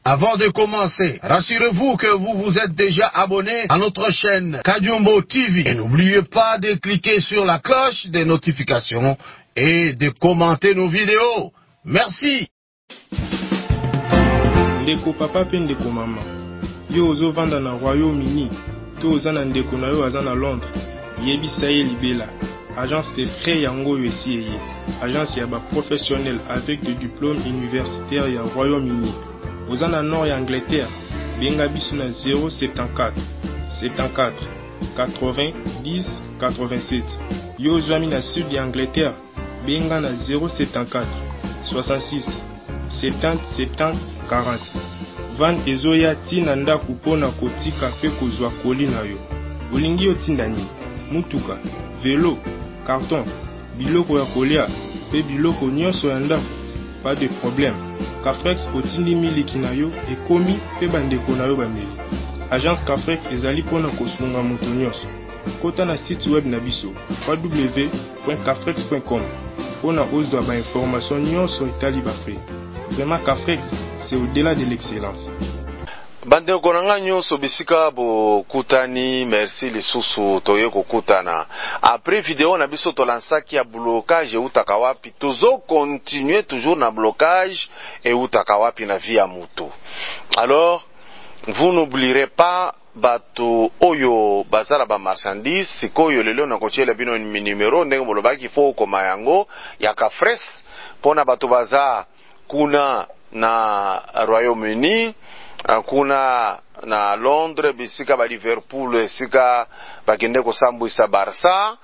Avant de commencer, rassurez-vous que vous vous êtes déjà abonné à notre chaîne Kadiumbo TV. Et n'oubliez pas de cliquer sur la cloche des notifications et de commenter nos vidéos. Merci. Ndeko papa pe ndeko mama. Yo ozo vanda na Royaume-Uni. To oza na ndeko na yo aza na Londres. Yebisa ye libela. Agence de frais yango yesi eye. Agence ya ba professionnel avec des diplômes universitaires ya Royaume-Uni. Oza na nord ya Angleterre. Benga biso na 074 74 80 10 87. Yo ozwami na sud ya Angleterre. Benga na 074 66 70 70 40. Van ezoya tina ndaku pona kotika pe kozwa koli na yo. Olingi yo tinda nini? Mutuka, vélo, carton, biloko ya kolia, pe biloko nyonso ya ndaku. Pas de problème. Cafrex otindi miliki na yo ekomi pe bandeko na yo bameli. Agence Cafrex ezali pona kosunga mutu nyonso. Kota na site web na biso www.cafrex.com pona ozwa ba information nyonso etali ba frais. Vraiment Cafrex, c'est au-delà de l'excellence. Bandeko nanga nyonso bisika bo kutani, merci lisusu toye kokutana. Après vidéo na biso tolansaki ya blocage e utaka wapi, tozo continuer toujours na blocage e utaka wapi na vie ya mutu. Alors, vous n'oublierez pas bato oyo bazala ba marchandise, sikoyo lelo na kochela bino numéro ndenge bolobaki fo koma yango ya Cafrex pona bato baza kuna na Royaume-Uni, kuna na Londres, bisika ba Liverpool, bisika bakende kosambwisa Barça,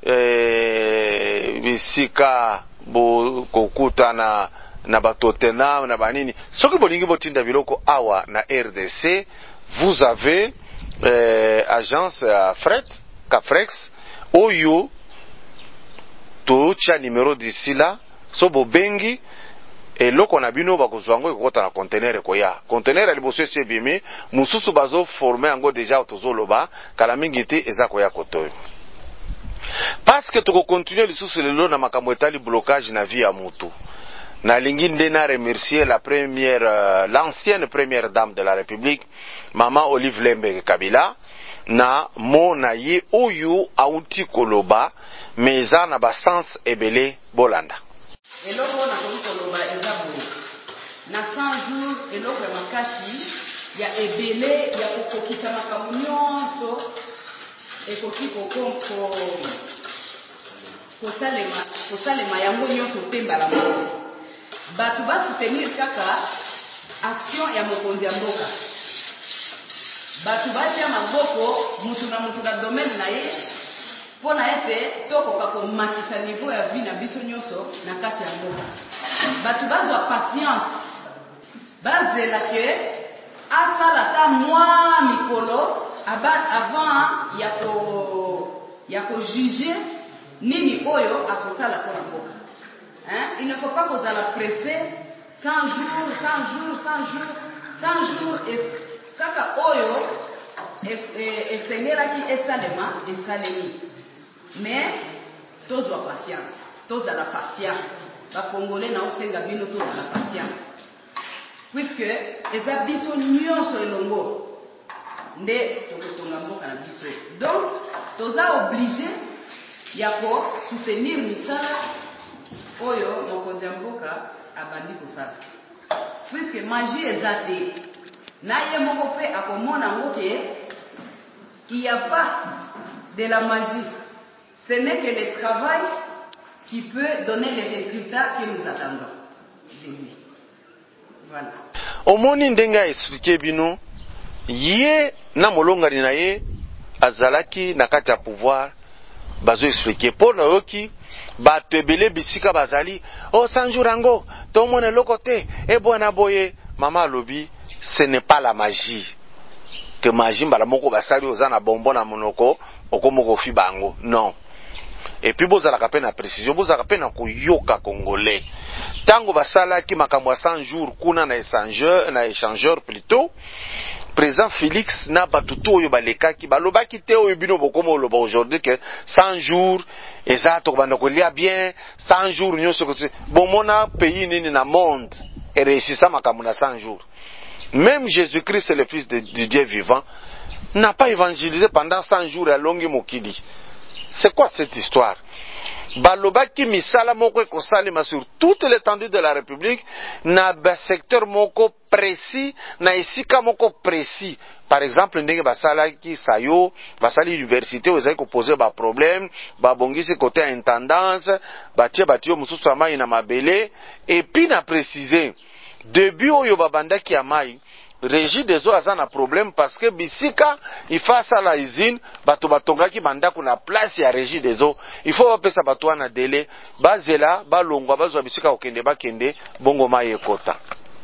bisika bo kokuta na ba Tottenham na banini. Soki bolingi botinda biloko awa na RDC, vous avez agence fret Cafrex oyo to cha numéro d'ici là so bobengi et loko na bino bakozwango ekota na conteneur koya conteneur aliboso ese bimi mususu bazo former yango déjà otozoloba kala mingi te eza koya kotoyo parce que toko continuer lisusu lelo na makambo etali blocage na vie ya mutu. Na lingi ndena remercier la première l'ancienne première dame de la République, Maman Olive Lembe Kabila, na mo na ye oyo auti koloba meza na ba sens ebele bolanda. Eloko na koloba eza boye. Na 100 jours eloko makasi ya ebele ya kokokisa makambo nyonso ekoki kosalema yango nyonso tembala moko. Batu ba soutenir kaka action ya mokonzi ya mboka. Batu ba tia maboko mutu na domaine na ye pona ete tokoka komatisa niveau ya vie na biso nyonso na kati ya mboka. Batu bazwa patience bazela ke asala ta mwa mikolo avant ya ko juger nini oyo akosala pona mboka. Il ne faut pas qu'on la pressé 100 jours et kaka oyo esengela ki esalema esalemi. Mais tous la patience, tous la patience. Ba congolais na osenga bino tous la patience. Puisque eza biso nyonso elongo nde tokotonga mboka na biso. Donc toza obligé ya ko soutenir misala oyo mokonzi ya mboka abandi kosala. Puisque magie ezate na ye moko pe akomona ngoke il n'y a pas de la magie. Ce n'est que le travail qui peut donner les résultats que nous attendons de lui. Voilà. Omoni ndenga expliquer bino ye na molongani na ye azalaki na kati ya pouvoir bazo expliquer pour na yoki bato ebele bisika bazali o sanjurango to mona lokote e bona boye mama lobi ce n'est pas la magie que magie mbala moko basali ozana bombo na monoko okomoko fi bango non. Et puis bozalaka pe na précision bozalaka pe na koyoka congolais tango basala ki makambo ya 100 jours kuna na échangeur plutôt président Félix na batutu oyo balekaki balobaki te oyo bino bokomo loba aujourd'hui que 100 jours eza to banda kolia bien 100 jours nyonso ko bomona pays nini na monde et réussissa makambo na 100 jours même Jésus-Christ, le Fils de Dieu vivant, n'a pas évangélisé pendant 100 jours à Longi Mokidi. C'est quoi cette histoire? Balobaki misala moko ekosalema sur toute l'étendue de la République na ba secteur moko précis na esika moko précis. Par exemple ndenge basalaki sayo basali université ozali ko poser ba problème ba bongisi côté intendance batie batio mususu amai na mabele et puis na préciser début oyo babandaki amai Régie des eaux a un problème parce que bisika il face à la usine bato batongaki bandako na place ya régie des eaux il faut apesa bato na délai bazela balongwa bazwa bisika okende bakende bongo mai ekota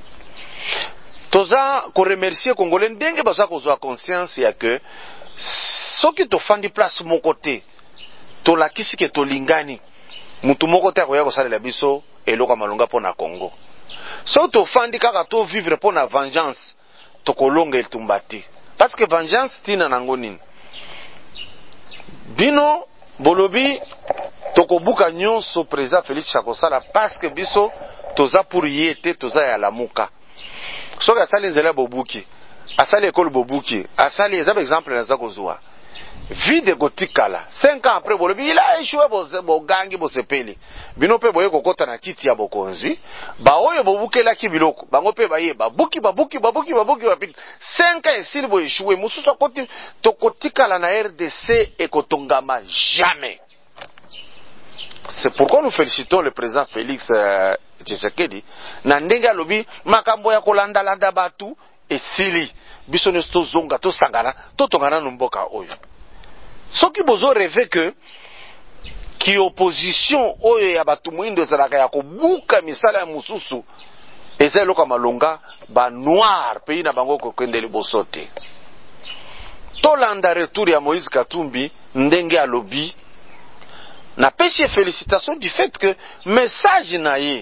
toza ko remercier congolais ndenge baza kozwa conscience ya que soki tofandi place moko te tolakisi ke tolingani mutu moko te akoya kosalela biso eloko malonga mpona Congo so tofandi kaka to vivre mpona vengeance tokolonga etumbati parce que vengeance tina nango nini bino bolobi tokobuka nyonso président Félix Chakosala parce que biso toza pour yete toza ya lamuka soki asali nzela bobuki asali ekole bobuki asali ezaba exemple naza kozwa vide gotikala 5 ans après bolobi il a échoué bogangi bosepeli bino pe boye kokota na kiti ya bokonzi ba oyo bobukelaki biloko bango pe baye babuki bapita 5 ans esili bo échoué mususu akoti tokotikala na RDC ekotongama jamais. C'est pourquoi nous félicitons le président Félix Tshisekedi na ndenge alobi makambo ya kolanda landa batu esili biso ne tozonga tosangana totongana no mboka oyo. Soki bozo rêve que ki opposition oyo ya batu mwindo ezalaka ya kobuka misala ya mususu eza eloko malonga ba noir pays na bango kokende liboso te. Tolanda retour ya Moïse Katumbi ndenge alobi na pesi félicitations du fait que message na ye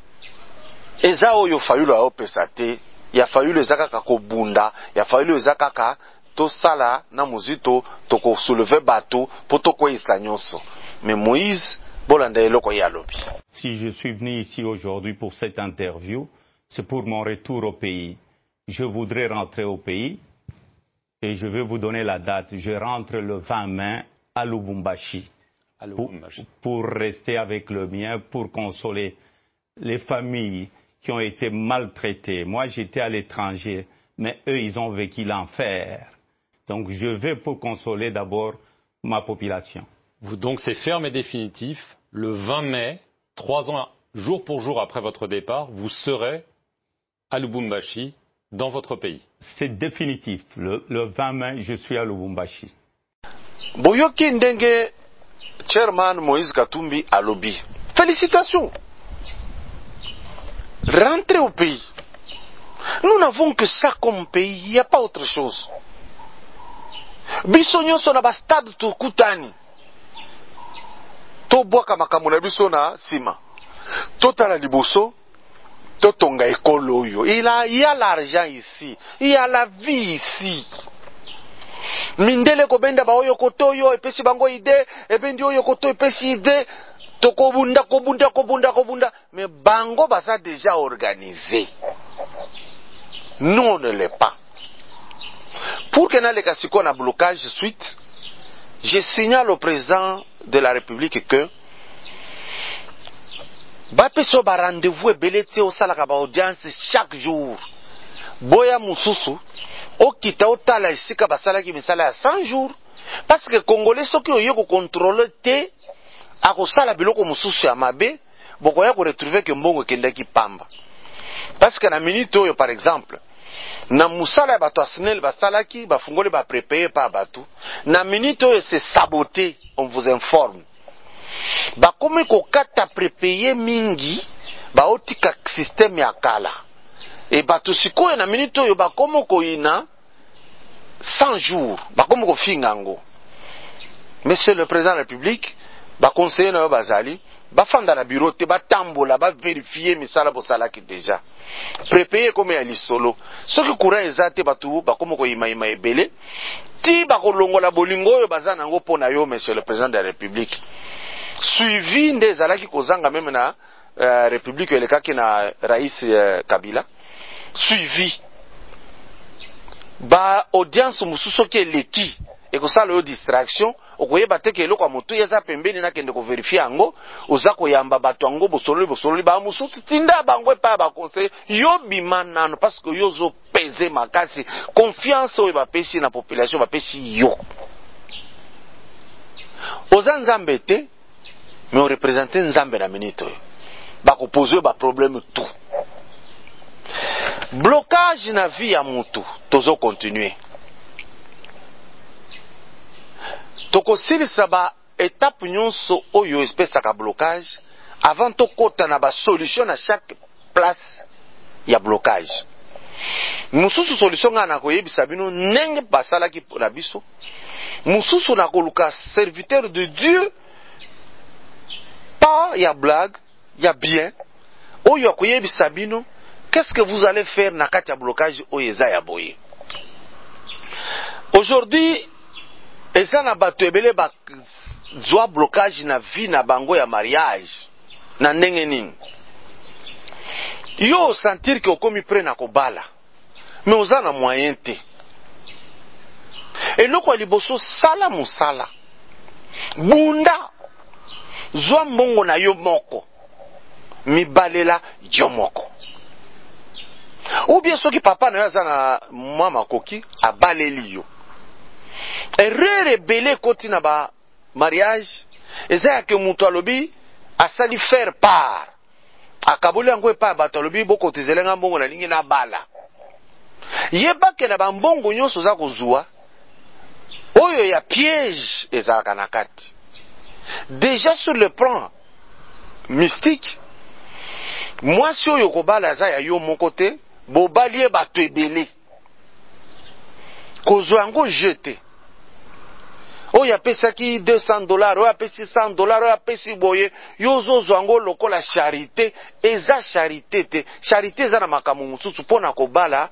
eza oyo fayulu aopesa te ya fayulu ezaka kakobunda ya fayulu ezaka kaka to sala na muzito toko soulever bateau poto ko nyonso mais Moïse bolanda eloko ya lobi. Si je suis venu ici aujourd'hui pour cette interview, c'est pour mon retour au pays. Je voudrais rentrer au pays et je vais vous donner la date. Je rentre le 20 mai à Lubumbashi. Pour rester avec le mien, pour consoler les familles qui ont été maltraitées. Moi, j'étais à l'étranger, mais eux, ils ont vécu l'enfer. Donc, je vais pour consoler d'abord ma population. Donc, c'est ferme et définitif. Le 20 mai, 3 ans, jour pour jour après votre départ, vous serez à Lubumbashi, dans votre pays. C'est définitif. Le 20 mai, je suis à Lubumbashi. Boyoki ndenge chairman Moïse Katumbi alobi. Félicitations. Rentrez au pays. Nous n'avons que ça comme pays, il n'y a pas autre chose. Biso nyonso na ba stade to kutani. To boka makambo na biso na sima. To tala liboso, to tonga ekolo yo. Il y a l'argent ici, il y a la vie ici. Mindele ko benda ba oyo koto yo epesi bango ide, ebendi oyo koto epesi ide, to kobunda mais bango basa déjà organisé. Nous on ne l'est pas. Pour que na le kasiko na blocage suite, je signale au président de la République que ba peso ba rendez-vous ebelete au salaka ba audience chaque jour. Boya mususu okita otala esika basalaki misala ya 100 jours parce que congolais soki oyo ko contrôler te akosala biloko mususu ya mabe bokoya ko retrouver que mbongo kendaki pamba parce que na minute oyo par exemple na musala ya bato asinel basalaki bafungoli ba prépayer pa bato na minute oyo c'est saboté, on vous informe bakomi ko kata prépayer mingi ba otika système ya kala et bato sikoyo na minute oyo bakomo ko ina 100 jours bakomo ko fingango. Monsieur le président de la République ba conseiller na bazali ba fanda na bureau te ba tambola ba vérifier misala bosalaki déjà préparer comme ya lisolo soki courant ezate batu bakomo ko ima ebele ti ba kolongola bolingo oyo bazana ngo pona yo. Monsieur le président de la République suivi ndezalaki kozanga même na République elekaki na Rais Kabila suivi ba audience mususu ki eleki ekosala yo distraction okoyeba te ke eloko ya motu eza pembeni nakende kovérifie yango oza koyamba bato yango bosololi ba mususu tinda bango epai ya baconseil yo bima nano parce que yo ozopeze makasi confiance oyo bapesi na population bapesi yo oza nzambe te mais orepresente nzambe na minute oyo bakopose yo baproblème tout blocage na vie ya mutu tozo continuer tokosilisa ba étape nyonso oyo espesaka blocage avant tokota na ba solution na chaque place ya blocage mususu solution nga na koyebisa bino ndenge basalaki na biso mususu na koluka serviteur de Dieu pas ya blague ya bien oyo akoyebisa bino qu'est-ce que vous allez faire na kati ya blocage oyo eza ya boye. Aujourd'hui eza na bato ebele bazwa blocage na vie na bango ya mariage na ndenge nini yo sentir ke okomi pre na kobala mais oza na moyen te eloko ya liboso sala mosala bunda zwa mbongo na yo moko mibalela yo moko ou bien soki papa na yo aza na mwa makoki abaleli yo erreur ebele koti na ba mariage eza yake mutu alobi asali faire part akaboli yango epai bato alobi bokotizelenga mbongo na lingi na bala yebake na bambongo nyonso oza kozwa oyo ya piège ezalaka na kati déjà sur le plan mystique mwasi oyo kobala aza ya yo moko te bobalie bato ebele kozwa yango jete oyo apesaki $200 oyo apesi $100 oyo apesi boye yo ozozwa yango lokola charité eza charité te charité eza na makambo mosusu mpo na kobala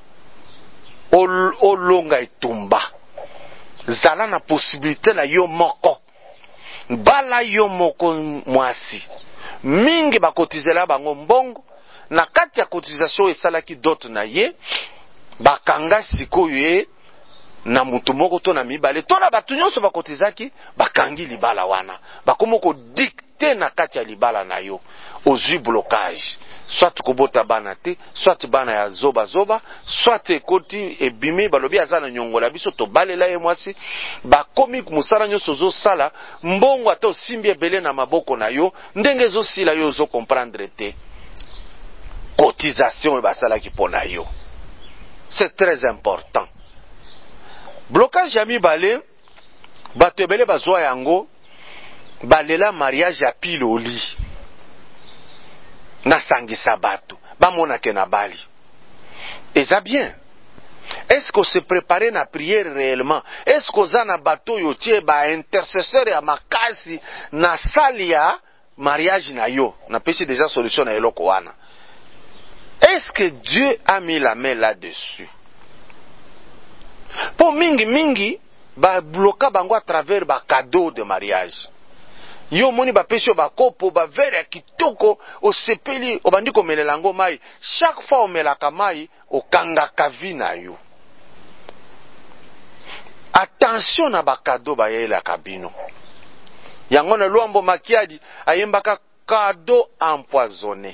olonga etumba zala na possibilité na yo moko bala yo moko mwasi mingi bakotizela bango mbongo na kati ya cotisation esalaki dote na ye bakanga sikoyo ye na mutu moko to na mibale to na batu nyonso bakotizaki bakangi libala wana bakomo ko dicter na kati ya libala na yo ozwi blocage soit kobota bana te soit bana ya zoba soit ekoti ebimi balobi aza na nyongola biso to balela ye mwasi bakomi musala nyonso zo sala mbongo ata osimbi ebele na maboko na yo ndenge zo sila yo zo comprendre te cotisation basalaki pona yo c'est très important. Blocage ya mibale bato ebele bazwa yango balela mariage ya piloli na sangisa bato bamonake na bali eza bien. Est-ce qu'on se prépare na prière réellement? Est-ce qu'on a na bato yo tie ba intercesseur ya makasi na sali ya mariage na yo na pesi déjà solution na eloko wana? Est-ce que Dieu a mis la main là-dessus? Po mingi ba bloka bango à travers ba cadeau de mariage. Yo moni ba pesho ba kopo ba verre ya kitoko osepeli obandi komelela ngo mai. Chaque fois omelaka mai okangaka vi na yo. Attention na ba cadeau ba yela kabino. Yango na Luambo Makiadi ayembaka cadeau empoisonné.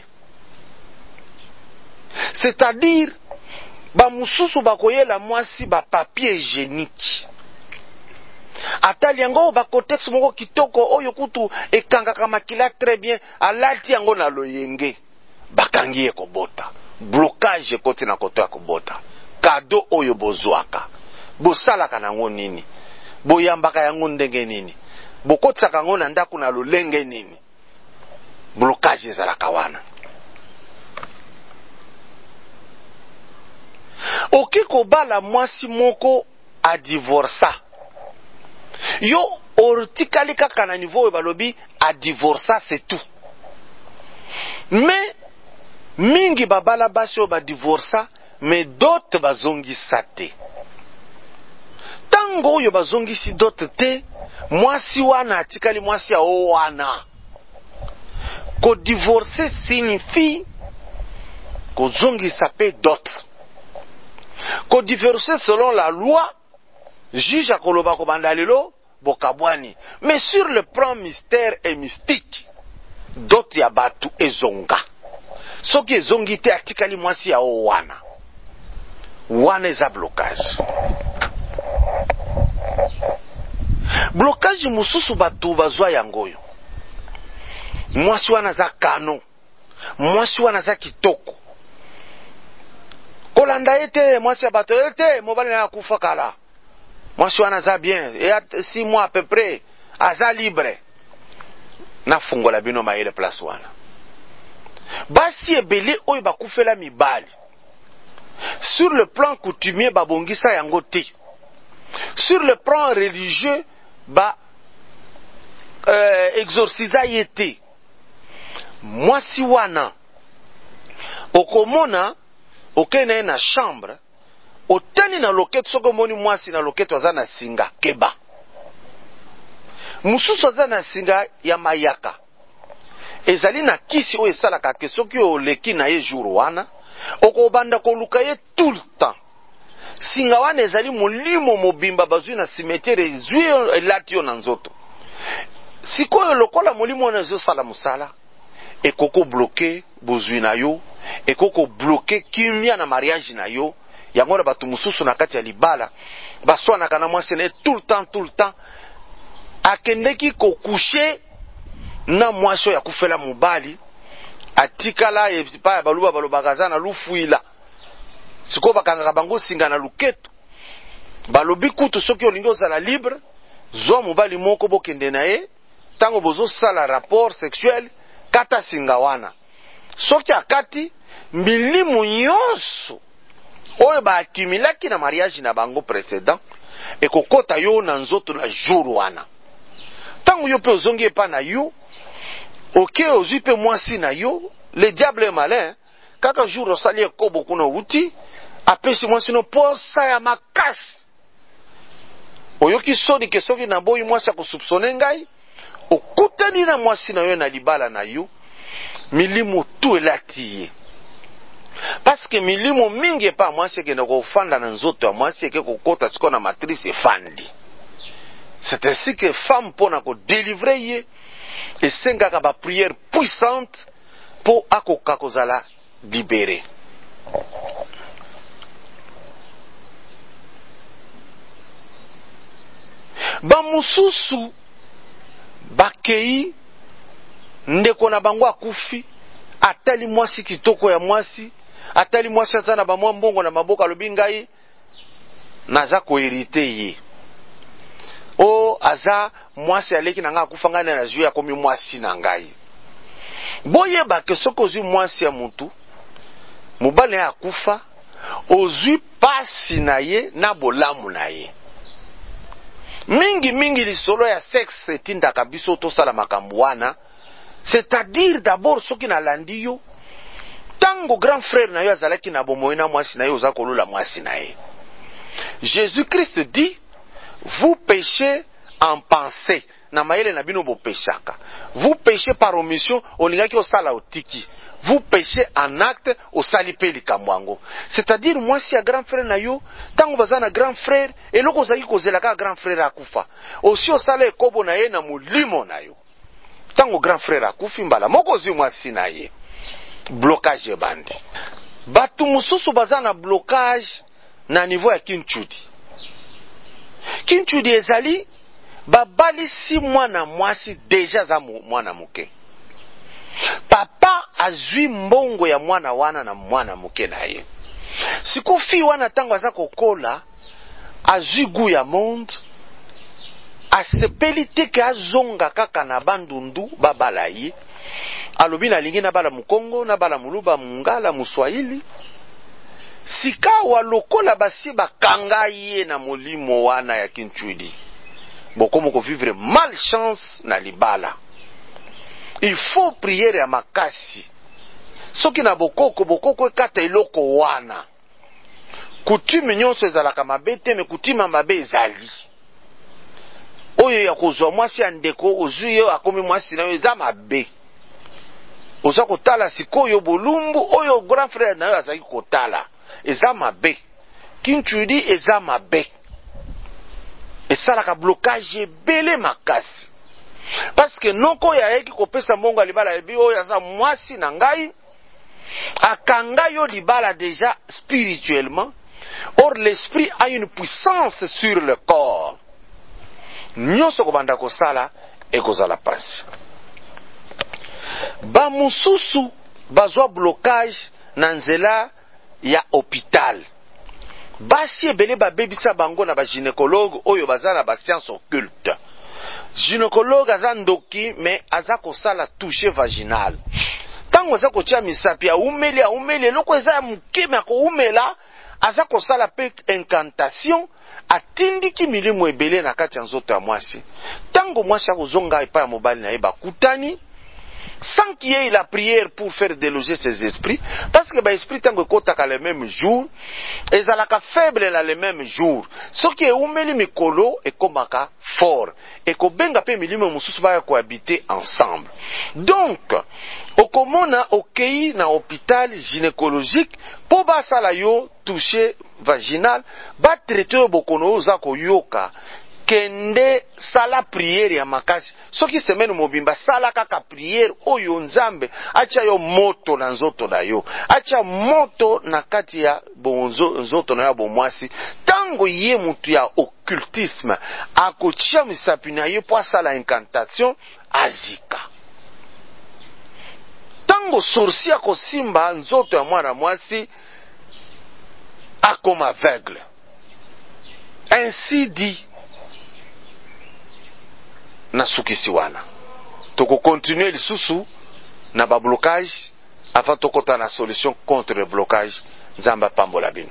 C'est-à-dire ba mususu bakoyela mwasi ba papier hygiénique atali yango ba contexte moko kitoko oyo kutu ekangaka makila très bien alati yango na loyenge bakangi ekobota blocage koti na koto ya kobota cadeau oyo bozwaka bosalaka nango nini boyambaka yango ndenge nini bokotsaka yango na ndako na lolenge nini blocage ezalaka wana. Oki kobala mwasi moko a divorça. Yo ortikali kaka na niveau balobi a divorça c'est tout. Mais mingi babala basho ba divorça mais d'autres bazongi sate. Tango yo bazongi si d'autres te mwasi wana atikali mwasi ya wana. Ko divorcer signifie ko zongi sape d'autres. Ko divorcer selon la loi, juge à koloba kobandalelo, bokabwani. Mais sur le plan mystère et mystique, d'autres yabatu ezonga. Soki ezongi te atikali mwasi ya wana. Wana eza blocage. Blocage mususu batu bazwa yangoyo. Mwasi wana za kano. Mwasi wana za kitoko. Kolanda ete mwasi ya bato ete mobali na kufa kala. Mwasi wana za bien. Et 6 mois à peu près. Aza libre. Na fungola bino maele place wana. Basi ebele oyo bakufela mibali. Sur le plan coutumier babongisa yango te. Sur le plan religieux exorcisa yete. Mwasi wana okomona okene na chambre otani na loketo soko moni mwasi na loketo aza na singa keba. Mususu aza na singa ya mayaka. Ezali na kisi oyo esalaka ke soki oleki na ye jour wana okobanda koluka ye tout le temps. Singa wana ezali molimo mobimba bazwi na cimetière ezwi elati yo na nzoto. Sikoyo lokola molimo wana ezosala musala ekoko bloquer bozwi na yo, ekoko bloquer kimia na mariage na yo. Yango na batu mususu na kati ya libala baswanaka na mwasi na tout le temps akendeki kokoucher na mwasi ya kufela mobali atikala epa ya baluba balobakaza na lufuila. Siko bakangaka bango singa na luketo. Balobi kutu soki olingi ozala libre, zwa mobali moko bokende na ye, tango bozo sala rapport sexuel, kata singa wana. Soki akati, milimu nyonso, oyo ba akimilaki na mariage na bango précédent, ekokota yo na nzoto na jour wana. Tango yo pe ozongi epa na yo, oke ozwi pe mwasi na yo, le diable est malin, kaka jour osali ekobo kuna uti, apesi mwasi no posa ya makasi. Oyoki soni ke soki na boyi mwasi akosoupçonne ngai, okutani na mwasi na yo na libala na yo, milimo tu elati ye. Parce que milimo mingi epa mwasi eke na kofanda na nzoto ya mwasi eke kokota siko na matrice efandi. C'est ainsi que femme pona ko délivrer ye, esengaka ba prière puissante po akoka kozala libéré. Bamususu bakei ndeko na bango akufi atali mwasi kitoko ya mwasi atali mwasi aza na bamwa mbongo na maboka alobi ngai naza koherite ye o aza mwasi aleki na ngai akufa ngai na zwi akomi mwasi na ngai. Boyeba ke soki ozwi mwasi ya mutu mobali ya akufa ozwi pasi na ye na bolamu na ye. Mingi lisolo ya sexe etindaka biso tosala makambo wana, c'est-à-dire d'abord soki na landi yo tango grand frère na yo azalaki na bomoi na mwasi na yo oza kolula mwasi na ye. Jésus-Christ dit vous péchez en pensée na mayele na bino bopeshaka. Vous péchez par omission olingaki osala otiki. Vous péchez en acte osali pe likamwango. C'est-à-dire mwasi ya grand frère na yo tango baza na grand frère eloko ozaki kozelaka grand frère akufa osi osala ekobo na ye na molimo na yo. Tango grand frère akufi mbala moko ozwi mwasi na ye, blocage ebandi. Batu mususu baza na blocage na niveau ya kinchudi. Kinchudi ezali babalisi mwana mwasi deja za mwana muke. Papa azwi mbongo ya mwana wana na mwana muke na ye. Sikufi wana tango aza kokola azwi gu ya monde, asepeli teke azonga kaka na bandundu babala ye. Alobi na lingi na bala mukongo, na bala muluba mungala muswahili. Sika walokola basi bakanga ye na molimo wana ya kinchudi. Bokomo ko vivre malchance na libala. Il faut prier ya makasi. Soki na bokoko ekata eloko wana. Coutume nyonso ezalaka mabe te, me coutume mabe ezali. Oyo ya kozwa mwasi ya ndeko ozwi yo akomi mwasi na yo eza mabe. Oza kotala sikoyo bolumbu oyo grand frère na yo azaki kotala eza mabe. kinchudi eza mabe esalaka blocage ebele makasi parce que noko yayeki kopesa mbongo ya libala ebi oyo aza mwasi na ngai akanga yo libala déjà spirituellement. Or l'esprit a une puissance sur le corps. Nyonso kobanda kosala ekozala pasi. Ba mususu bazwa blocage na nzela ya hôpital. Basi ebele babebisa bango na ba gynécologue oyo baza na ba science occulte. Gynécologue aza ndoki mais aza kosala toucher vaginal. Tango aza kotia misapi aumeli eloko eza ya mukeme akoumela aza kosala pe incantation atindiki milimo ebele na kati ya nzoto ya mwasi. Tango mwasi akozonga epai ya mobali na ye bakutani sans qu'il y ait la prière pour faire déloger ces esprits, parce que les esprits tango ekotaka le même jour ezalaka faible na le même jour. Soki eumeli mikolo ekomaka fort ekobenga pe milimo mosusu baya cohabiter ensemble. Donc okomona okei na hôpital gynécologique po basala yo toucher vaginal ba traiter yo bokono oza koyoka kende sala prière ya makasi. Soki semaine mobimba sala kaka prière oyo nzambe acha yo moto na nzoto na yo, acha moto na kati ya nzoto na yo bomwasi. Tango ye mutu ya occultisme akotia misapi na ye po asala incantation azika. Tango sorcier akosimba nzoto ya mwana mwasi akoma aveugle. Ainsi dit na sukisi wana toko continuer lisusu na ba blocage avant tokota na solution contre le blocage. Nzamba pambola bino.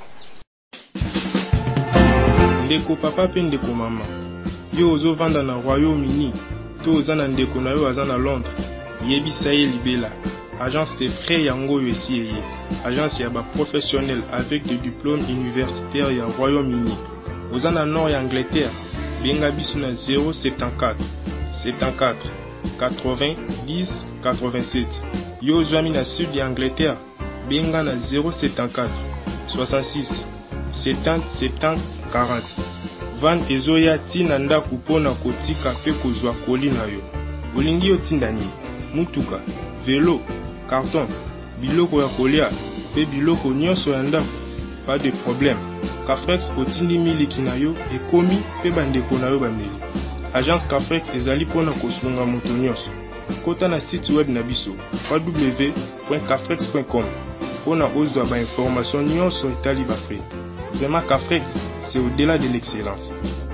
Ndeko papa pe ndeko mama yo ozovanda na Royaume-Uni to oza na ndeko na yo aza na Londres yebisa ye libela agence de frais yango yo esi eye agence ya ba professionnel avec des diplômes universitaires ya Royaume-Uni. Oza na nord ya Angleterre benga biso na 074 74 80 10 87. Yo ozwami na sud ya Angleterre benga na 074 66 70 70 40. Van ezoya tina ndaku pona kotika pe kozwa koli na yo. Olingi yo tinda nini? Mutuka, velo, carton, biloko ya kolia pe biloko nyonso ya ndaku. Pas de problème. Cafrex otindi miliki na yo ekomi pe bandeko na yo bameli. Agence Cafrex ezali pona kosunga moto nyonso. Kota na site web na biso www.cafrex.com pona ozwa ba information nyonso etali ba frais. Vraiment Cafrex, c'est au-delà de l'excellence.